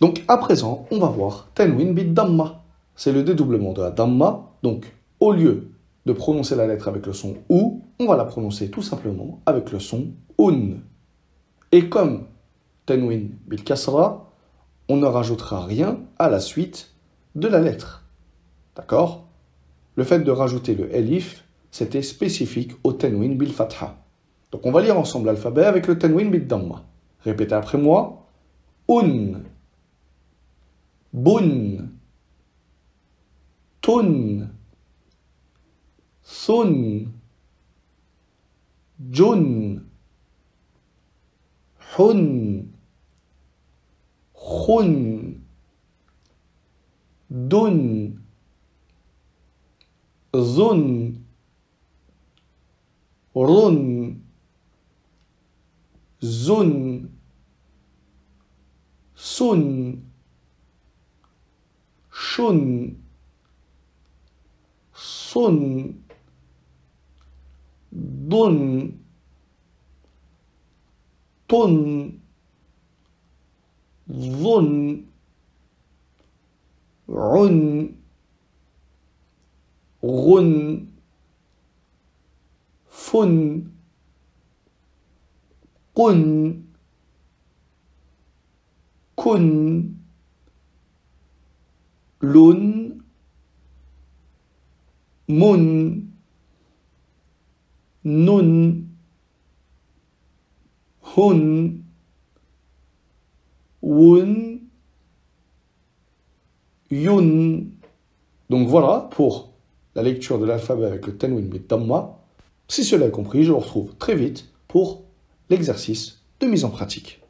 Donc à présent, on va voir tanwin bid damma. C'est le dédoublement de la damma. Donc au lieu de prononcer la lettre avec le son ou, on va la prononcer tout simplement avec le son un. Et comme tanwin bil kasra, on ne rajoutera rien à la suite de la lettre. D'accord? Le fait de rajouter le elif, c'était spécifique au tanwin bil fatha. Donc on va lire ensemble l'alphabet avec le tanwin bid damma. Répétez après moi. Un, bun, tun, sun, jun, hun, khun, dun, zun, run, zun, sun, shun, sun, dun, tun, zun, un, run, fun, qun, kun, lun, mun, nun, hun, wun, yun. Donc voilà pour la lecture de l'alphabet avec le tanwin bid damma. Si cela est compris, je vous retrouve très vite pour l'exercice de mise en pratique.